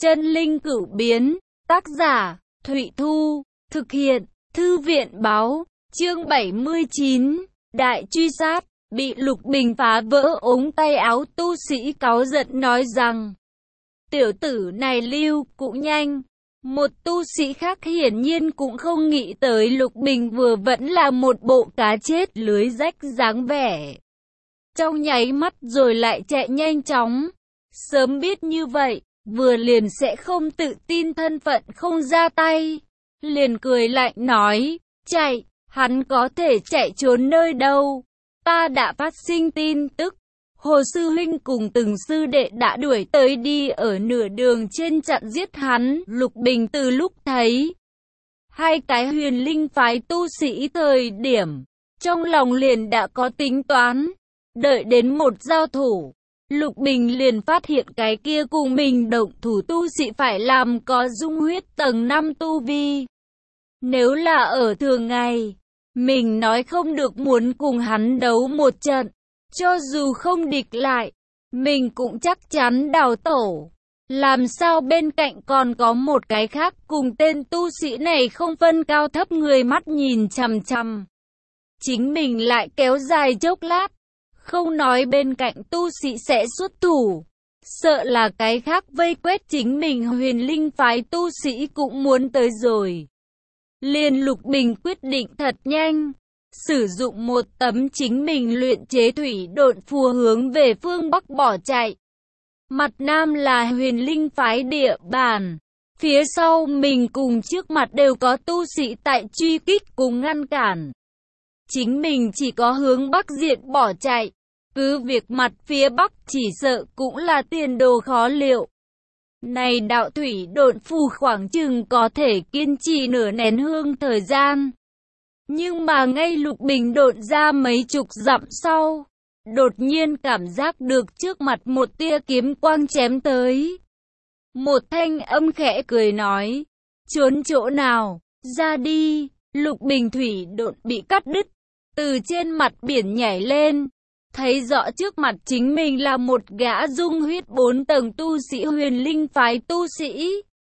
Chân linh cửu biến, tác giả, Thụy Thu, thực hiện, Thư viện báo, chương 79, Đại truy sát, bị Lục Bình phá vỡ ống tay áo tu sĩ cáu giận nói rằng, tiểu tử này lưu cũng nhanh. Một tu sĩ khác hiển nhiên cũng không nghĩ tới Lục Bình vừa vẫn là một bộ cá chết lưới rách dáng vẻ. Trong nháy mắt rồi lại chạy nhanh chóng. Sớm biết như vậy, vừa liền sẽ không tự tin thân phận không ra tay. Liền cười lạnh nói, chạy, hắn có thể chạy trốn nơi đâu. Ta đã phát sinh tin tức. Hồ sư huynh cùng từng sư đệ đã đuổi tới đi ở nửa đường trên chặn giết hắn. Lục Bình từ lúc thấy hai cái huyền linh phái tu sĩ thời điểm, trong lòng liền đã có tính toán. Đợi đến một giao thủ, Lục Bình liền phát hiện cái kia cùng mình động thủ tu sĩ phải làm có dung huyết tầng 5 tu vi. Nếu là ở thường ngày, mình nói không được muốn cùng hắn đấu một trận. Cho dù không địch lại, mình cũng chắc chắn đào tổ. Làm sao bên cạnh còn có một cái khác cùng tên tu sĩ này không phân cao thấp người mắt nhìn chằm chằm. Chính mình lại kéo dài chốc lát, không nói bên cạnh tu sĩ sẽ xuất thủ. Sợ là cái khác vây quét chính mình huyền linh phái tu sĩ cũng muốn tới rồi. Liền Lục Bình quyết định thật nhanh. Sử dụng một tấm chính mình luyện chế thủy độn phù hướng về phương Bắc bỏ chạy. Mặt Nam là huyền linh phái địa bàn. Phía sau mình cùng trước mặt đều có tu sĩ tại truy kích cùng ngăn cản. Chính mình chỉ có hướng Bắc diện bỏ chạy. Cứ việc mặt phía Bắc chỉ sợ cũng là tiền đồ khó liệu. Này đạo thủy độn phù khoảng chừng có thể kiên trì nửa nén hương thời gian. Nhưng mà ngay Lục Bình độn ra mấy chục dặm sau, đột nhiên cảm giác được trước mặt một tia kiếm quang chém tới. Một thanh âm khẽ cười nói, trốn chỗ nào, ra đi. Lục Bình thủy độn bị cắt đứt, từ trên mặt biển nhảy lên, thấy rõ trước mặt chính mình là một gã dung huyết 4 tầng tu sĩ huyền linh phái tu sĩ.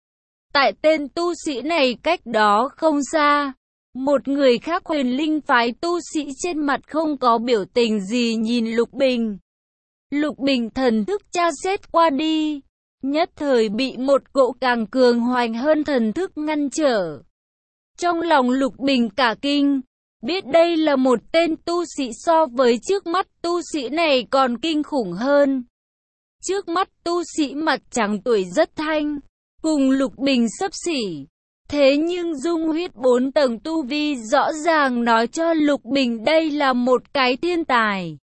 Tại tên tu sĩ này cách đó không xa, một người khác huyền linh phái tu sĩ trên mặt không có biểu tình gì nhìn Lục Bình. Lục Bình thần thức tra xét qua đi, nhất thời bị một cỗ càng cường hoành hơn thần thức ngăn trở. Trong lòng Lục Bình cả kinh, biết đây là một tên tu sĩ so với trước mắt tu sĩ này còn kinh khủng hơn. Trước mắt tu sĩ mặt trắng tuổi rất thanh, cùng Lục Bình xấp xỉ. Thế nhưng dung huyết 4 tầng tu vi rõ ràng nói cho Lục Bình đây là một cái thiên tài.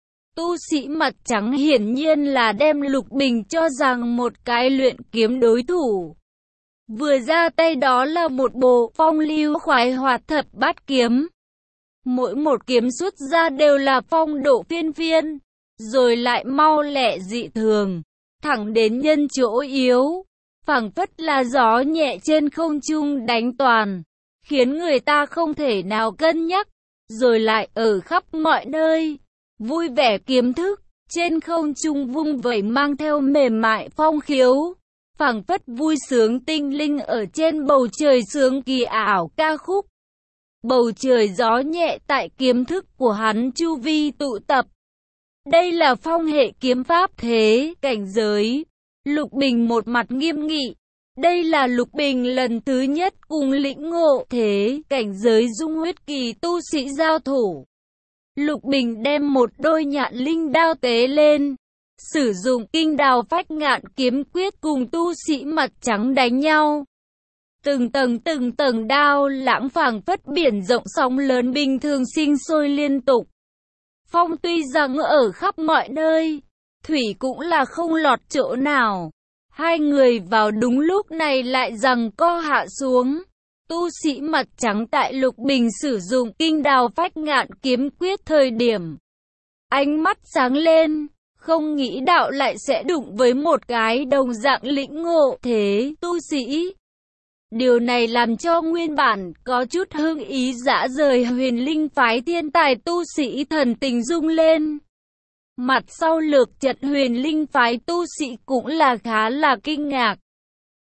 Tu sĩ mặt trắng hiển nhiên là đem Lục Bình cho rằng một cái luyện kiếm đối thủ. Vừa ra tay đó là một bộ phong lưu khoái hoạt thập bát kiếm. Mỗi một kiếm xuất ra đều là phong độ phiên phiên, rồi lại mau lẹ dị thường, thẳng đến nhân chỗ yếu. Phảng phất là gió nhẹ trên không trung đánh toàn, khiến người ta không thể nào cân nhắc, rồi lại ở khắp mọi nơi. Vui vẻ kiếm thức, trên không trung vung vẩy mang theo mềm mại phong khiếu. Phảng phất vui sướng tinh linh ở trên bầu trời sướng kỳ ảo ca khúc. Bầu trời gió nhẹ tại kiếm thức của hắn chu vi tụ tập. Đây là phong hệ kiếm pháp thế cảnh giới. Lục Bình một mặt nghiêm nghị. Đây là Lục Bình lần thứ nhất cùng lĩnh ngộ thế cảnh giới dung huyết kỳ tu sĩ giao thủ. Lục Bình đem một đôi nhạn linh đao tế lên, sử dụng kinh đào phách ngạn kiếm quyết cùng tu sĩ mặt trắng đánh nhau. Từng tầng đao lãng phảng phất biển rộng sóng lớn bình thường sinh sôi liên tục. Phong tuy rằng ở khắp mọi nơi, thủy cũng là không lọt chỗ nào. Hai người vào đúng lúc này lại giằng co hạ xuống. Tu sĩ mặt trắng tại Lục Bình sử dụng kinh đào phách ngạn kiếm quyết thời điểm, ánh mắt sáng lên, không nghĩ đạo lại sẽ đụng với một cái đồng dạng lĩnh ngộ thế tu sĩ. Điều này làm cho nguyên bản có chút hưng ý dã rời huyền linh phái thiên tài tu sĩ thần tình rung lên. Mặt sau lược trận huyền linh phái tu sĩ cũng là khá là kinh ngạc.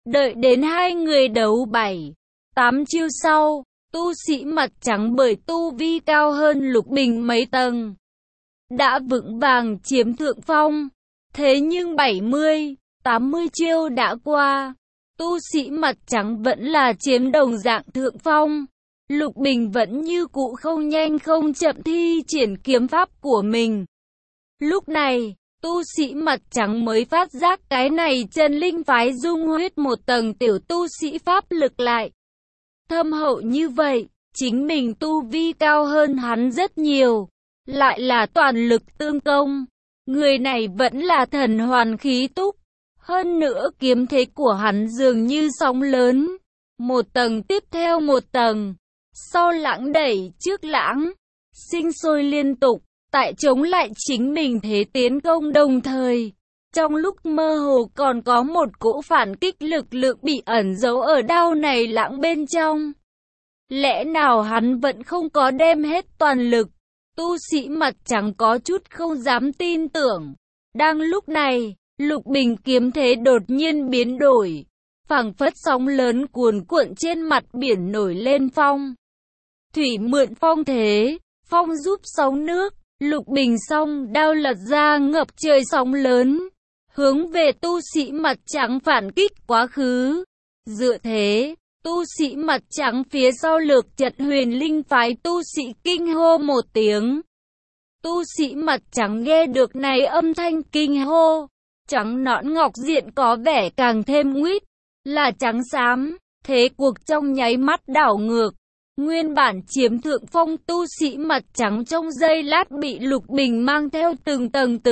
Đợi đến hai người đấu 7-8 chiêu sau, tu sĩ mặt trắng bởi tu vi cao hơn Lục Bình mấy tầng, đã vững vàng chiếm thượng phong. Thế nhưng 70-80 chiêu đã qua, tu sĩ mặt trắng vẫn là chiếm đồng dạng thượng phong. Lục Bình vẫn như cũ không nhanh không chậm thi triển kiếm pháp của mình. Lúc này, tu sĩ mặt trắng mới phát giác cái này chân linh phái dung huyết một tầng tiểu tu sĩ pháp lực lại thâm hậu như vậy, chính mình tu vi cao hơn hắn rất nhiều, lại là toàn lực tương công. Người này vẫn là thần hoàn khí túc, hơn nữa kiếm thế của hắn dường như sóng lớn, một tầng tiếp theo một tầng, sau lãng đẩy trước lãng, sinh sôi liên tục, tại chống lại chính mình thế tiến công đồng thời. Trong lúc mơ hồ còn có một cỗ phản kích lực lượng bị ẩn giấu ở đao này lãng bên trong. Lẽ nào hắn vẫn không có đem hết toàn lực? Tu sĩ mặt trắng có chút không dám tin tưởng. Đang lúc này, Lục Bình kiếm thế đột nhiên biến đổi, phảng phất sóng lớn cuồn cuộn trên mặt biển nổi lên phong. Thủy mượn phong thế, phong giúp sóng nước. Lục Bình song đao lật ra ngập trời sóng lớn, hướng về tu sĩ mặt trắng phản kích quá khứ. Dựa thế, tu sĩ mặt trắng phía sau lược trận Huyền Linh phái tu sĩ kinh hô một tiếng. Tu sĩ mặt trắng nghe được này âm thanh kinh hô, trắng nõn ngọc diện có vẻ càng thêm nguýt, là trắng xám, thế cuộc trong nháy mắt đảo ngược. Nguyên bản chiếm thượng phong tu sĩ mặt trắng trong giây lát bị Lục Bình mang theo từng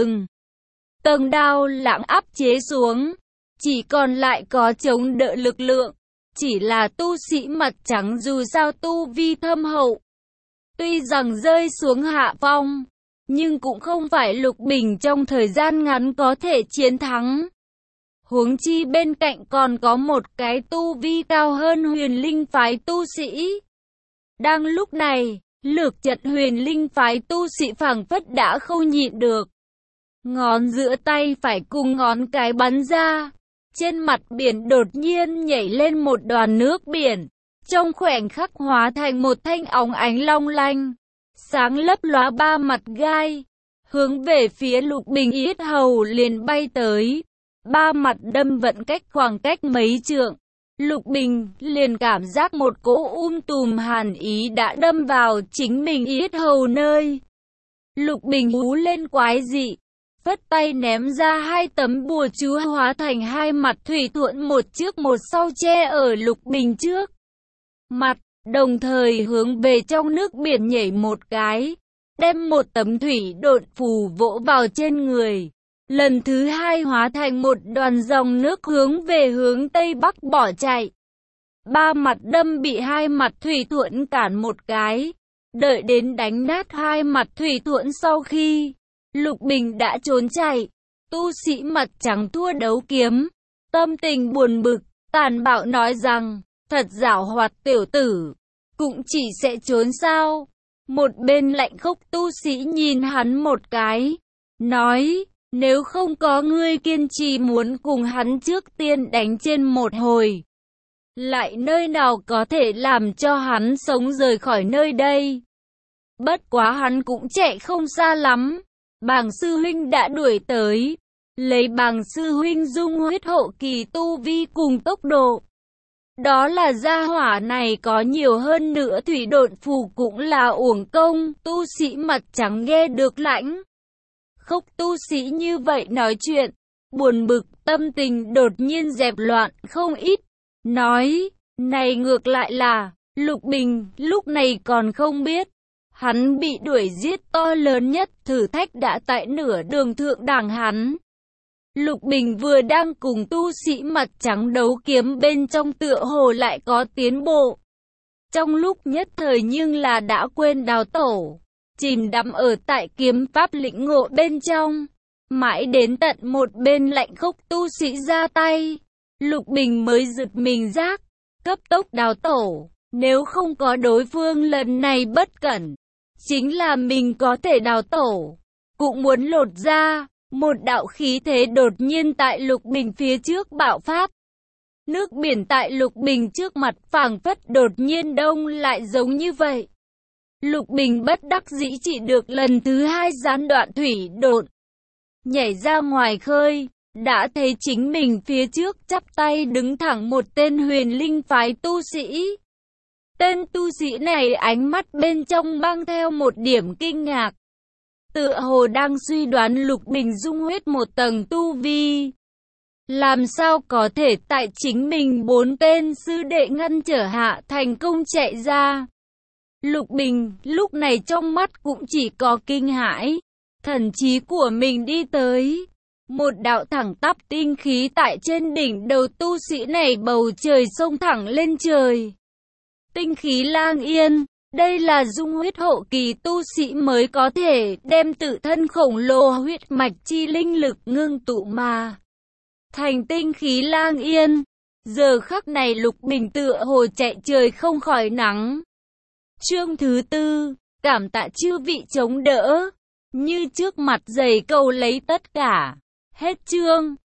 tầng đao lãng áp chế xuống, chỉ còn lại có chống đỡ lực lượng. Chỉ là tu sĩ mặt trắng dù sao tu vi thâm hậu, tuy rằng rơi xuống hạ phong, nhưng cũng không phải Lục Bình trong thời gian ngắn có thể chiến thắng. Huống chi bên cạnh còn có một cái tu vi cao hơn Huyền Linh phái tu sĩ. Đang lúc này, lược trận Huyền Linh phái tu sĩ phảng phất đã không nhịn được. Ngón giữa tay phải cùng ngón cái bắn ra. Trên mặt biển đột nhiên nhảy lên một đoàn nước biển. Trong khoảnh khắc hóa thành một thanh óng ánh long lanh, sáng lấp lóa ba mặt gai. Hướng về phía Lục Bình yết hầu liền bay tới. Ba mặt đâm vận cách khoảng cách mấy trượng. Lục Bình liền cảm giác một cỗ tùm hàn ý đã đâm vào chính mình yết hầu nơi. Lục Bình hú lên quái dị, phất tay ném ra hai tấm bùa chú hóa thành hai mặt thủy thuẫn một trước một sau che ở Lục Bình trước mặt, đồng thời hướng về trong nước biển nhảy một cái, đem một tấm thủy độn phù vỗ vào trên người. Lần thứ hai hóa thành một đoàn dòng nước hướng về hướng Tây Bắc bỏ chạy. Ba mặt đâm bị hai mặt thủy thuẫn cản một cái. Đợi đến đánh nát hai mặt thủy thuẫn sau khi Lục Bình đã trốn chạy, tu sĩ mặt trắng thua đấu kiếm. Tâm tình buồn bực, tàn bạo nói rằng, thật giảo hoạt tiểu tử, cũng chỉ sẽ trốn sao. Một bên lạnh khốc tu sĩ nhìn hắn một cái, nói, nếu không có ngươi kiên trì muốn cùng hắn trước tiên đánh trên một hồi, lại nơi nào có thể làm cho hắn sống rời khỏi nơi đây. Bất quá hắn cũng chạy không xa lắm, Bàng sư huynh đã đuổi tới, lấy Bàng sư huynh dung huyết hộ kỳ tu vi cùng tốc độ. Đó là gia hỏa này có nhiều hơn nữa thủy độn phù cũng là uổng công. Tu sĩ mặt trắng nghe được lãnh khốc tu sĩ như vậy nói chuyện, buồn bực, tâm tình đột nhiên dẹp loạn không ít. Nói, này ngược lại là, Lục Bình lúc này còn không biết, hắn bị đuổi giết to lớn nhất thử thách đã tại nửa đường thượng đẳng hắn. Lục Bình vừa đang cùng tu sĩ mặt trắng đấu kiếm bên trong tựa hồ lại có tiến bộ. Trong lúc nhất thời nhưng là đã quên đào tổ, chìm đắm ở tại kiếm pháp lĩnh ngộ bên trong. Mãi đến tận một bên lạnh khốc tu sĩ ra tay, Lục Bình mới giật mình giác, cấp tốc đào tổ. Nếu không có đối phương lần này bất cẩn, chính là mình có thể đào tổ, cũng muốn lột ra. Một đạo khí thế đột nhiên tại Lục Bình phía trước bạo phát. Nước biển tại Lục Bình trước mặt phảng phất đột nhiên đông lại giống như vậy. Lục Bình bất đắc dĩ chỉ được lần thứ 2 gián đoạn thủy độn. Nhảy ra ngoài khơi, đã thấy chính mình phía trước chắp tay đứng thẳng một tên huyền linh phái tu sĩ. Tên tu sĩ này ánh mắt bên trong mang theo một điểm kinh ngạc. Tựa hồ đang suy đoán Lục Bình dung huyết một tầng tu vi. Làm sao có thể tại chính mình 4 tên sư đệ ngăn trở hạ thành công chạy ra. Lục Bình lúc này trong mắt cũng chỉ có kinh hãi. Thần trí của mình đi tới. Một đạo thẳng tắp tinh khí tại trên đỉnh đầu tu sĩ này bầu trời xông thẳng lên trời. Tinh khí lang yên. Đây là dung huyết hậu kỳ tu sĩ mới có thể đem tự thân khổng lồ huyết mạch chi linh lực ngưng tụ mà thành tinh khí lang yên. Giờ khắc này Lục Bình tựa hồ chạy trời không khỏi nắng. Chương thứ 4, cảm tạ chư vị chống đỡ. Như trước mặt dày câu lấy tất cả. Hết chương.